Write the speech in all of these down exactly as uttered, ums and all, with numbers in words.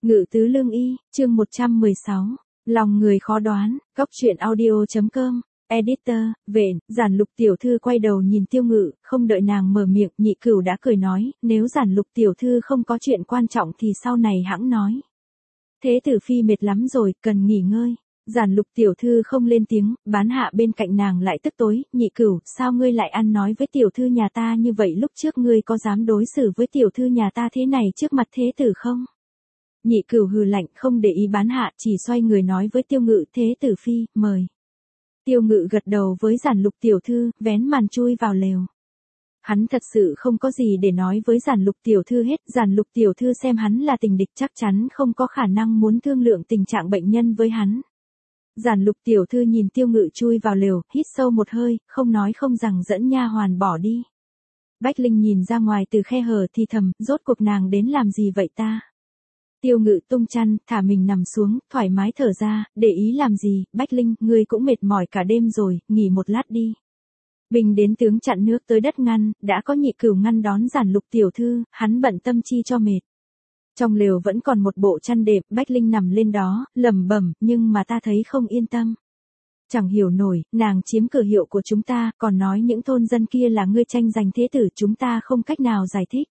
Ngự tứ lương y, chương một trăm mười sáu. Lòng người khó đoán, góc truyện audio.com, editor, Vện, Giản Lục tiểu thư quay đầu nhìn Tiêu Ngự, không đợi nàng mở miệng, Nhị Cửu đã cười nói, nếu Giản Lục tiểu thư không có chuyện quan trọng thì sau này hãng nói. Thế tử phi mệt lắm rồi, cần nghỉ ngơi. Giản Lục tiểu thư không lên tiếng, bán hạ bên cạnh nàng lại tức tối, Nhị Cửu, sao ngươi lại ăn nói với tiểu thư nhà ta như vậy, lúc trước ngươi có dám đối xử với tiểu thư nhà ta thế này trước mặt thế tử không? Nhị Cửu hừ lạnh, không để ý bán hạ, chỉ xoay người nói với Tiêu Ngự, thế tử phi, mời. Tiêu Ngự gật đầu với Giản Lục tiểu thư, vén màn chui vào lều. Hắn thật sự không có gì để nói với Giản Lục tiểu thư hết, Giản Lục tiểu thư xem hắn là tình địch chắc chắn không có khả năng muốn thương lượng tình trạng bệnh nhân với hắn. Giản Lục tiểu thư nhìn Tiêu Ngự chui vào lều, hít sâu một hơi, không nói không rằng dẫn nha hoàn bỏ đi. Bách Linh nhìn ra ngoài từ khe hở thì thầm, rốt cuộc nàng đến làm gì vậy ta? Tiêu Ngự tung chăn, thả mình nằm xuống, thoải mái thở ra, để ý làm gì, Bách Linh, ngươi cũng mệt mỏi cả đêm rồi, nghỉ một lát đi. Bình đến tướng chặn nước tới đất ngăn, đã có Nhị Cửu ngăn đón Giản Lục tiểu thư, hắn bận tâm chi cho mệt. Trong lều vẫn còn một bộ chăn đệm, Bách Linh nằm lên đó, lẩm bẩm, nhưng mà ta thấy không yên tâm. Chẳng hiểu nổi, nàng chiếm cửa hiệu của chúng ta, còn nói những thôn dân kia là ngươi tranh giành thế tử, chúng ta không cách nào giải thích.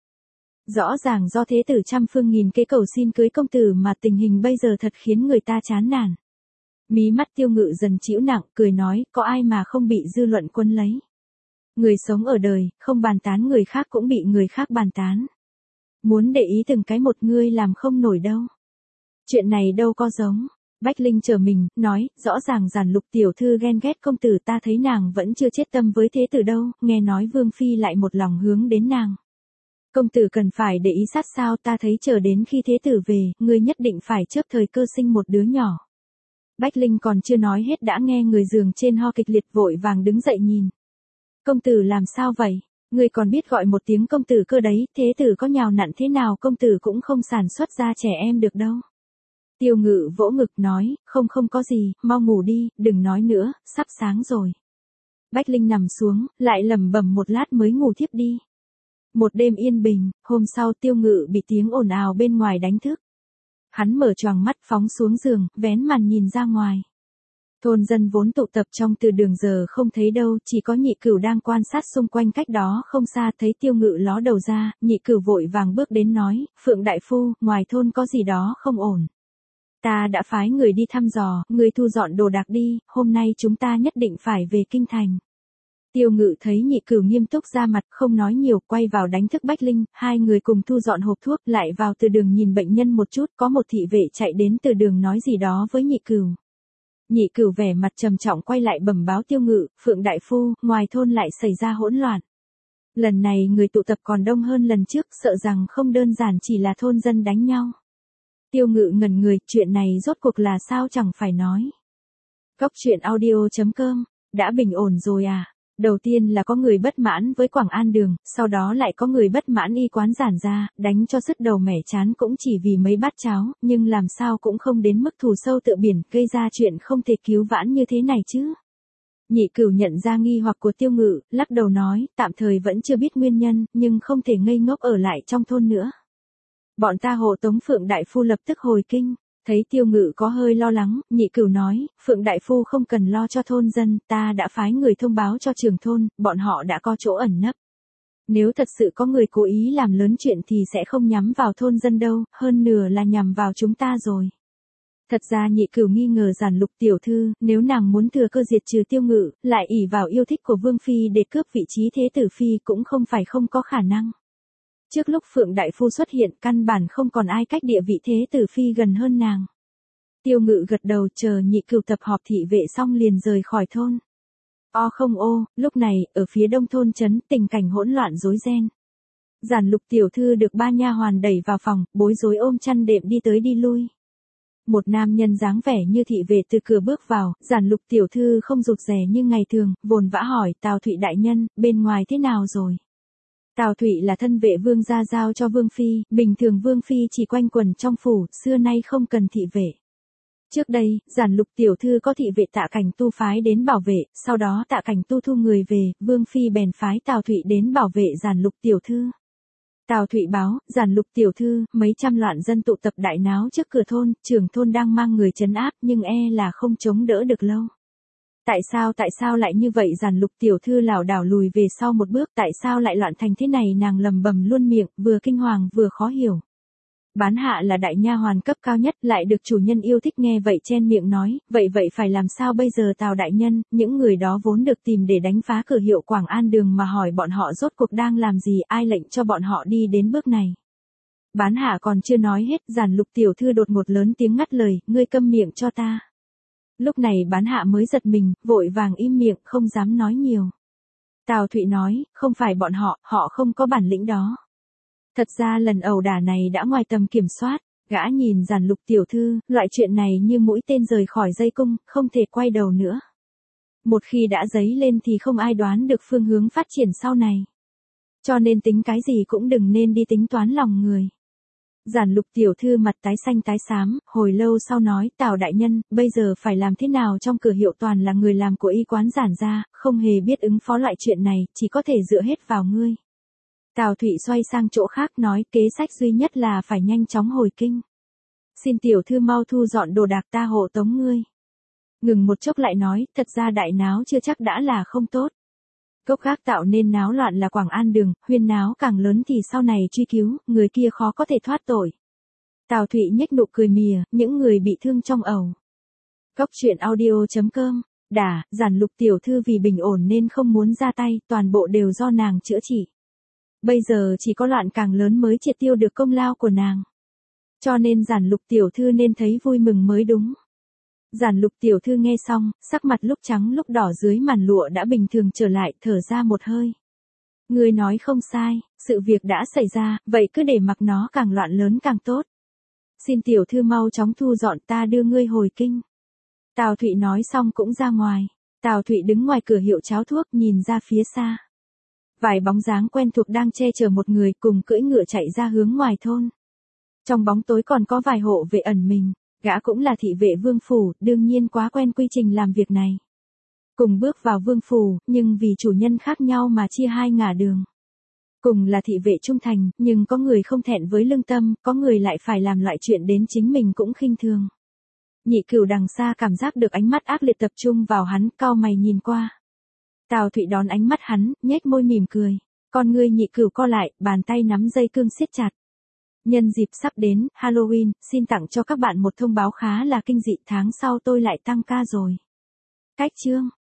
Rõ ràng do thế tử trăm phương nghìn kế cầu xin cưới công tử mà tình hình bây giờ thật khiến người ta chán nản. Mí mắt Tiêu Ngự dần chịu nặng, cười nói, có ai mà không bị dư luận quân lấy. Người sống ở đời, không bàn tán người khác cũng bị người khác bàn tán. Muốn để ý từng cái một ngươi làm không nổi đâu. Chuyện này đâu có giống. Bách Linh trở mình, nói, rõ ràng Giản Lục tiểu thư ghen ghét công tử, ta thấy nàng vẫn chưa chết tâm với thế tử đâu, nghe nói Vương Phi lại một lòng hướng đến nàng. Công tử cần phải để ý sát sao, ta thấy chờ đến khi thế tử về, ngươi nhất định phải chớp thời cơ sinh một đứa nhỏ. Bách Linh còn chưa nói hết đã nghe người giường trên ho kịch liệt, vội vàng đứng dậy nhìn. Công tử làm sao vậy? Ngươi còn biết gọi một tiếng công tử cơ đấy, thế tử có nhào nặn thế nào công tử cũng không sản xuất ra trẻ em được đâu. Tiêu Ngự vỗ ngực nói, không không có gì, mau ngủ đi, đừng nói nữa, sắp sáng rồi. Bách Linh nằm xuống, lại lẩm bẩm một lát mới ngủ thiếp đi. Một đêm yên bình, hôm sau Tiêu Ngự bị tiếng ồn ào bên ngoài đánh thức. Hắn mở choàng mắt phóng xuống giường, vén màn nhìn ra ngoài. Thôn dân vốn tụ tập trong từ đường giờ không thấy đâu, chỉ có Nhị Cửu đang quan sát xung quanh cách đó không xa, thấy Tiêu Ngự ló đầu ra, Nhị Cửu vội vàng bước đến nói, Phượng đại phu, ngoài thôn có gì đó không ổn. Ta đã phái người đi thăm dò, người thu dọn đồ đạc đi, hôm nay chúng ta nhất định phải về kinh thành. Tiêu Ngự thấy Nhị Cửu nghiêm túc ra mặt, không nói nhiều, quay vào đánh thức Bách Linh, hai người cùng thu dọn hộp thuốc, lại vào từ đường nhìn bệnh nhân một chút, có một thị vệ chạy đến từ đường nói gì đó với Nhị Cửu. Nhị Cửu vẻ mặt trầm trọng quay lại bẩm báo Tiêu Ngự, Phượng đại phu, ngoài thôn lại xảy ra hỗn loạn. Lần này người tụ tập còn đông hơn lần trước, sợ rằng không đơn giản chỉ là thôn dân đánh nhau. Tiêu Ngự ngẩn người, chuyện này rốt cuộc là sao chẳng phải nói. Góc truyện audio.com, đã bình ổn rồi à? Đầu tiên là có người bất mãn với Quảng An Đường, sau đó lại có người bất mãn y quán Giản gia, đánh cho sứt đầu mẻ chán cũng chỉ vì mấy bát cháo, nhưng làm sao cũng không đến mức thù sâu tựa biển, gây ra chuyện không thể cứu vãn như thế này chứ. Nhị Cửu nhận ra nghi hoặc của Tiêu Ngự, lắc đầu nói, tạm thời vẫn chưa biết nguyên nhân, nhưng không thể ngây ngốc ở lại trong thôn nữa. Bọn ta hộ tống Phượng đại phu lập tức hồi kinh. Thấy Tiêu Ngự có hơi lo lắng, Nhị Cửu nói, Phượng đại phu không cần lo cho thôn dân, ta đã phái người thông báo cho trưởng thôn, bọn họ đã có chỗ ẩn nấp. Nếu thật sự có người cố ý làm lớn chuyện thì sẽ không nhắm vào thôn dân đâu, hơn nửa là nhằm vào chúng ta rồi. Thật ra Nhị Cửu nghi ngờ Giản Lục tiểu thư, nếu nàng muốn thừa cơ diệt trừ Tiêu Ngự, lại ỷ vào yêu thích của Vương Phi để cướp vị trí thế tử Phi cũng không phải không có khả năng. Trước lúc Phượng đại phu xuất hiện, căn bản không còn ai cách địa vị thế tử Phi gần hơn nàng. Tiêu Ngự gật đầu, chờ Nhị Cửu tập họp thị vệ xong liền rời khỏi thôn. O không ô, lúc này, ở phía đông thôn trấn, tình cảnh hỗn loạn rối ren. Giản Lục tiểu thư được ba nha hoàn đẩy vào phòng, bối rối ôm chăn đệm đi tới đi lui. Một nam nhân dáng vẻ như thị vệ từ cửa bước vào, Giản Lục tiểu thư không rụt rè như ngày thường, vồn vã hỏi, Tào Thụy đại nhân, bên ngoài thế nào rồi? Tào Thụy là thân vệ vương gia giao cho Vương Phi, bình thường Vương Phi chỉ quanh quẩn trong phủ, xưa nay không cần thị vệ. Trước đây, Giản Lục tiểu thư có thị vệ Tạ Cảnh Tu phái đến bảo vệ, sau đó Tạ Cảnh Tu thu người về, Vương Phi bèn phái Tào Thụy đến bảo vệ Giản Lục tiểu thư. Tào Thụy báo, Giản Lục tiểu thư, mấy trăm loạn dân tụ tập đại náo trước cửa thôn, trưởng thôn đang mang người trấn áp nhưng e là không chống đỡ được lâu. Tại sao tại sao lại như vậy? Giản Lục tiểu thư lảo đảo lùi về sau một bước, tại sao lại loạn thành thế này? Nàng lầm bầm luôn miệng, vừa kinh hoàng vừa khó hiểu. Bán hạ là đại nha hoàn cấp cao nhất, lại được chủ nhân yêu thích, nghe vậy chen miệng nói, vậy vậy phải làm sao bây giờ Tào đại nhân? Những người đó vốn được tìm để đánh phá cửa hiệu Quảng An Đường mà hỏi bọn họ rốt cuộc đang làm gì, ai lệnh cho bọn họ đi đến bước này. Bán hạ còn chưa nói hết, Giản Lục tiểu thư đột ngột lớn tiếng ngắt lời, ngươi câm miệng cho ta. Lúc này bán hạ mới giật mình, vội vàng im miệng, không dám nói nhiều. Tào Thụy nói, không phải bọn họ, họ không có bản lĩnh đó. Thật ra lần ẩu đả này đã ngoài tầm kiểm soát, gã nhìn Giản Lục tiểu thư, loại chuyện này như mũi tên rời khỏi dây cung, không thể quay đầu nữa. Một khi đã dấy lên thì không ai đoán được phương hướng phát triển sau này. Cho nên tính cái gì cũng đừng nên đi tính toán lòng người. Giản Lục tiểu thư mặt tái xanh tái xám, hồi lâu sau nói, Tào đại nhân, bây giờ phải làm thế nào? Trong cửa hiệu toàn là người làm của y quán Giản gia, không hề biết ứng phó loại chuyện này, chỉ có thể dựa hết vào ngươi. Tào Thụy xoay sang chỗ khác nói, kế sách duy nhất là phải nhanh chóng hồi kinh. Xin tiểu thư mau thu dọn đồ đạc, ta hộ tống ngươi. Ngừng một chốc lại nói, thật ra đại náo chưa chắc đã là không tốt. Gốc gác tạo nên náo loạn là Quảng An Đường, huyên náo càng lớn thì sau này truy cứu, người kia khó có thể thoát tội. Tào Thụy nhếch nụ cười mỉa, những người bị thương trong ẩu. Góc truyện audio chấm com, đả, Giản Lục tiểu thư vì bình ổn nên không muốn ra tay, toàn bộ đều do nàng chữa trị. Bây giờ chỉ có loạn càng lớn mới triệt tiêu được công lao của nàng. Cho nên Giản Lục tiểu thư nên thấy vui mừng mới đúng. Giản Lục tiểu thư nghe xong, sắc mặt lúc trắng lúc đỏ dưới màn lụa đã bình thường trở lại, thở ra một hơi. Ngươi nói không sai, sự việc đã xảy ra, vậy cứ để mặc nó càng loạn lớn càng tốt. Xin tiểu thư mau chóng thu dọn, ta đưa ngươi hồi kinh. Tào Thụy nói xong cũng ra ngoài. Tào Thụy đứng ngoài cửa hiệu cháo thuốc nhìn ra phía xa. Vài bóng dáng quen thuộc đang che chở một người cùng cưỡi ngựa chạy ra hướng ngoài thôn. Trong bóng tối còn có vài hộ vệ ẩn mình, gã cũng là thị vệ vương phủ, đương nhiên quá quen quy trình làm việc này. Cùng bước vào vương phủ, nhưng vì chủ nhân khác nhau mà chia hai ngả đường. Cùng là thị vệ trung thành, nhưng có người không thẹn với lương tâm, có người lại phải làm loại chuyện đến chính mình cũng khinh thường. Nhị Cửu đằng xa cảm giác được ánh mắt ác liệt tập trung vào hắn, cau mày nhìn qua. Tào Thụy đón ánh mắt hắn, nhếch môi mỉm cười. Con ngươi Nhị Cửu co lại, bàn tay nắm dây cương siết chặt. Nhân dịp sắp đến, Halloween, xin tặng cho các bạn một thông báo khá là kinh dị, tháng sau tôi lại tăng ca rồi. Cách chương